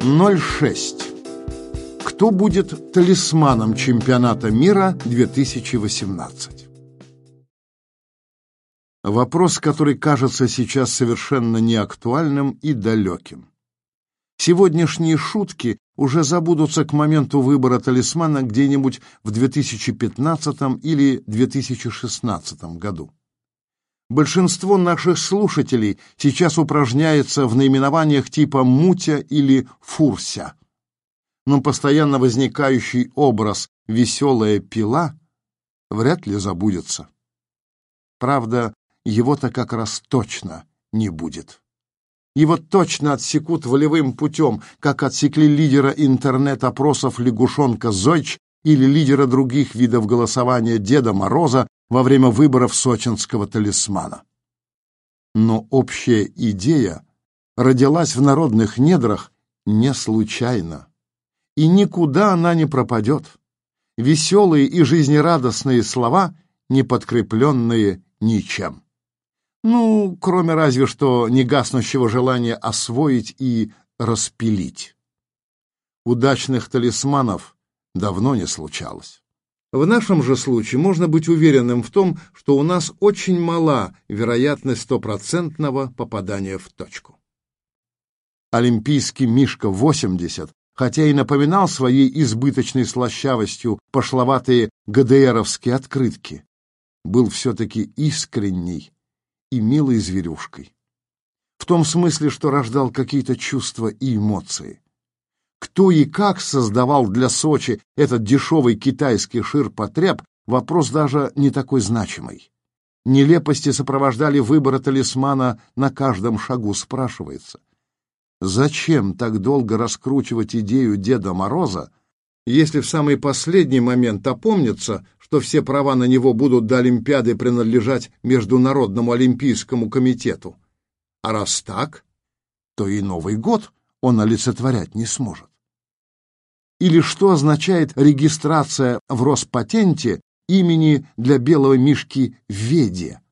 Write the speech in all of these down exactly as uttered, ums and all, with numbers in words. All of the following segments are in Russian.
ноль шесть. Кто будет талисманом чемпионата мира две тысячи восемнадцать? Вопрос, который кажется сейчас совершенно неактуальным и далеким. Сегодняшние шутки уже забудутся к моменту выбора талисмана где-нибудь в две тысячи пятнадцатом или две тысячи шестнадцатом году. Большинство наших слушателей сейчас упражняется в наименованиях типа «мутя» или «фурся». Но постоянно возникающий образ «веселая пила» вряд ли забудется. Правда, его-то как раз точно не будет. Его точно отсекут волевым путем, как отсекли лидера интернет-опросов лягушонка Зойч или лидера других видов голосования Деда Мороза во время выборов сочинского талисмана. Но общая идея родилась в народных недрах не случайно. И никуда она не пропадет. Веселые и жизнерадостные слова, не подкрепленные ничем. Ну, кроме разве что негаснущего желания освоить и распилить. Удачных талисманов давно не случалось. В нашем же случае можно быть уверенным в том, что у нас очень мала вероятность стопроцентного попадания в точку. Олимпийский Мишка восемьдесят, хотя и напоминал своей избыточной слащавостью пошловатые ГДРовские открытки, был все-таки искренний и милой зверюшкой. В том смысле, что рождал какие-то чувства и эмоции. Кто и как создавал для Сочи этот дешевый китайский ширпотреб, вопрос даже не такой значимый. Нелепости сопровождали выбор талисмана на каждом шагу, спрашивается. Зачем так долго раскручивать идею Деда Мороза, если в самый последний момент опомнится, что все права на него будут до Олимпиады принадлежать Международному олимпийскому комитету? А раз так, то и Новый год он олицетворять не сможет. Или что означает регистрация в Роспатенте имени для белого мишки Веде?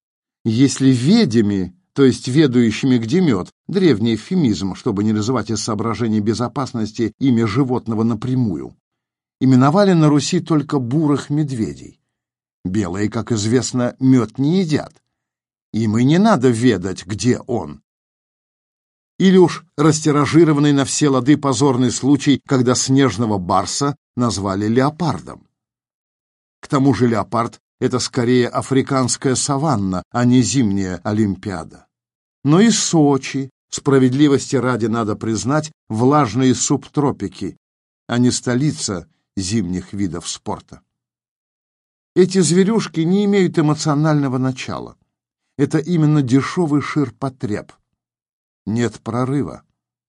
Если ведями, то есть ведающими где мед, древний эвфемизм, чтобы не называть из соображений безопасности имя животного напрямую, именовали на Руси только бурых медведей. Белые, как известно, мед не едят. Им и не надо ведать, где он. Или уж растиражированный на все лады позорный случай, когда снежного барса назвали леопардом. К тому же леопард — это скорее африканская саванна, а не зимняя Олимпиада. Но и Сочи, справедливости ради надо признать, влажные субтропики, а не столица зимних видов спорта. Эти зверюшки не имеют эмоционального начала. Это именно дешевый ширпотреб. Нет прорыва.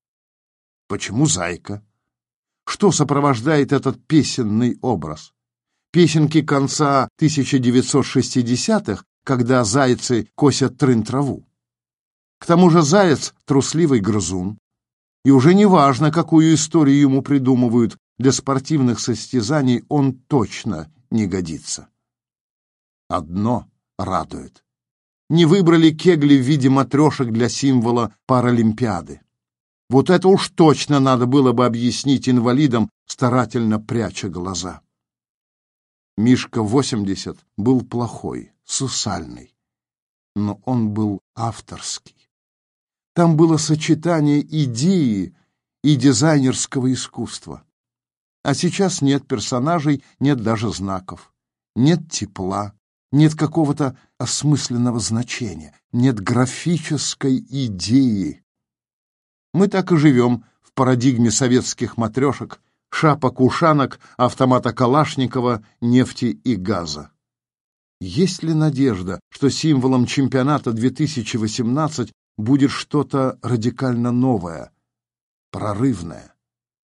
Почему зайка? Что сопровождает этот песенный образ? Песенки конца тысяча девятьсот шестидесятых, когда зайцы косят трын-траву. К тому же заяц — трусливый грызун. И уже не важно, какую историю ему придумывают, для спортивных состязаний он точно не годится. Одно радует. Не выбрали кегли в виде матрешек для символа Паралимпиады. Вот это уж точно надо было бы объяснить инвалидам, старательно пряча глаза. Мишка восемьдесят был плохой, сусальный, но он был авторский. Там было сочетание идеи и дизайнерского искусства. А сейчас нет персонажей, нет даже знаков, нет тепла, нет какого-то осмысленного значения, нет графической идеи. Мы так и живем в парадигме советских матрешек, шапок-ушанок, автомата Калашникова, нефти и газа. Есть ли надежда, что символом чемпионата две тысячи восемнадцать будет что-то радикально новое, прорывное?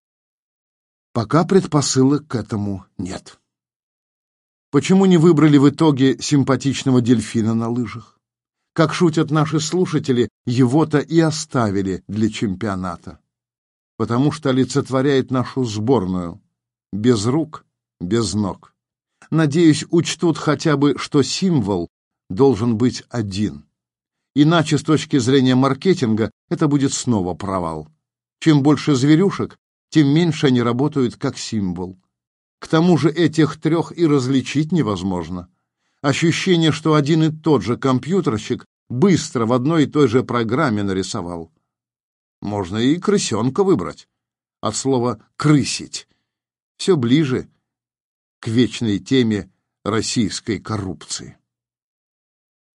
Пока предпосылок к этому нет. Почему не выбрали в итоге симпатичного дельфина на лыжах? Как шутят наши слушатели, его-то и оставили для чемпионата. Потому что олицетворяет нашу сборную. Без рук, без ног. Надеюсь, учтут хотя бы, что символ должен быть один. Иначе, с точки зрения маркетинга, это будет снова провал. Чем больше зверюшек, тем меньше они работают как символ. К тому же этих трех и различить невозможно. Ощущение, что один и тот же компьютерщик быстро в одной и той же программе нарисовал. Можно и крысенка выбрать. От слова «крысить». Все ближе к вечной теме российской коррупции.